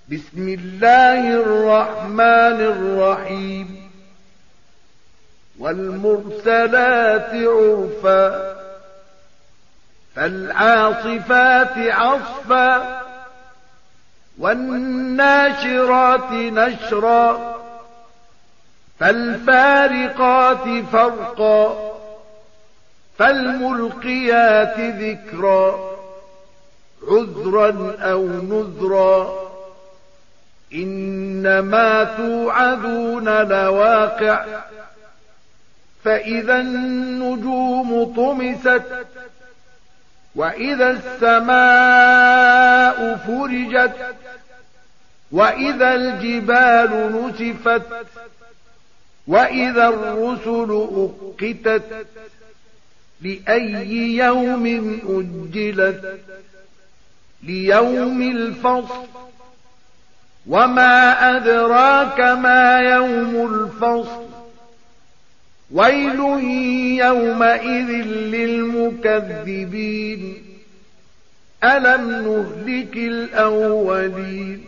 بسم الله الرحمن الرحيم والمرسلات عرفا فالعاصفات عصفا والناشرات نشرا فالفارقات فرقا فالملقيات ذكرا عذرا أو نذرا إنما توعدون لواقع فإذا النجوم طمست وإذا السماء فرجت وإذا الجبال نسفت وإذا الرسل أقتت لأي يوم أجلت ليوم الفصل وما أدراك ما يوم الفصل ويل يومئذ للمكذبين ألم نهلك الأولين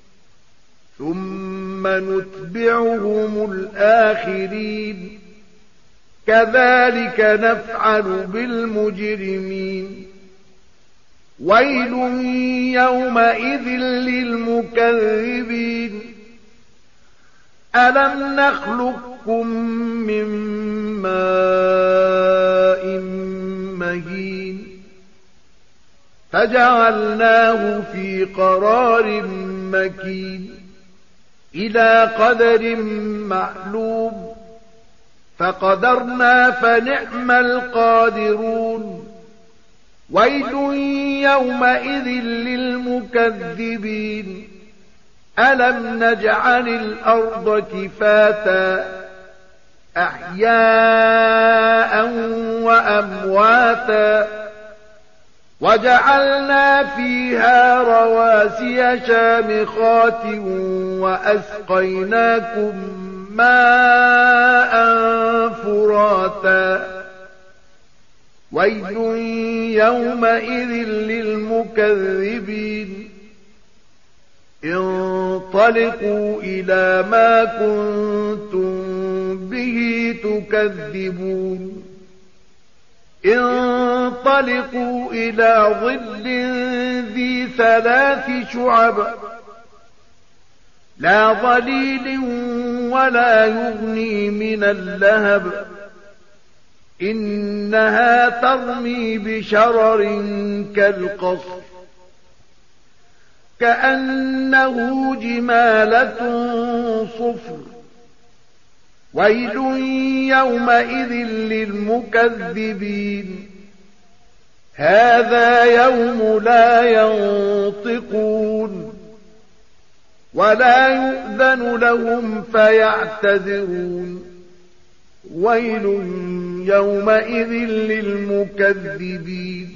ثم نتبعهم الآخرين كذلك نفعل بالمجرمين ويل يومئذ للمكذبين ألم نخلقكم من ماء مهين فجعلناه في قرار مكين إلى قدر معلوم فقدرنا فنعم القادرون ويل يومئذ للمكذبين ألم نجعل الأرض كفاتا أحياء وأمواتا وجعلنا فيها رواسي شامخات وأسقيناكم ماء فراتا ويل يومئذ للمكذبين انطلقوا إلى ما كنتم به تكذبون انطلقوا إلى ظل ذي 3 شعب لا ظليل ولا يغني من اللهب إنها ترمي بشرر كالقصر كأنه جمالة صفر ويل يومئذ للمكذبين هذا يوم لا ينطقون ولا يؤذن لهم فيعتذرون ويل يومئذ للمكذبين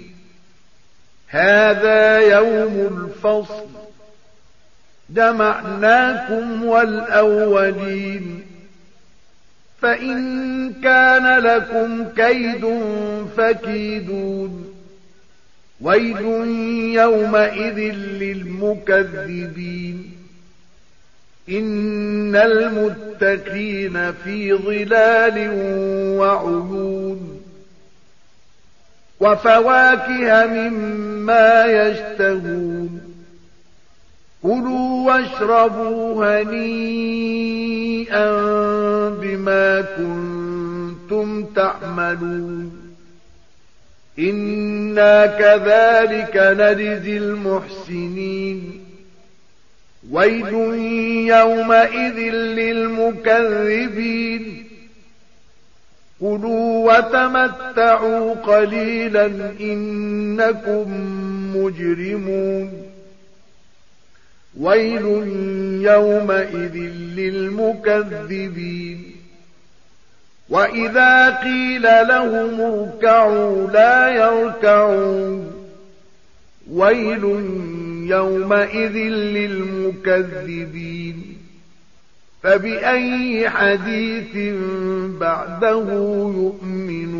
هذا يوم الفصل جمعناكم والأولين فإن كان لكم كيد فكيدون ويل يومئذ للمكذبين إن المتقين في ظلال وعيون وفواكه مما يشتهون كلوا واشربوا هنيئا بما كنتم تعملون إنا كذلك نجزي المحسنين ويل يومئذ للمكذبين كلوا وتمتعوا قليلا إنكم مجرمون ويل يومئذ للمكذبين وإذا قيل لهم اركعوا لا يركعون ويل يومئذ للمكذبين فبأي حديث بعده يؤمنون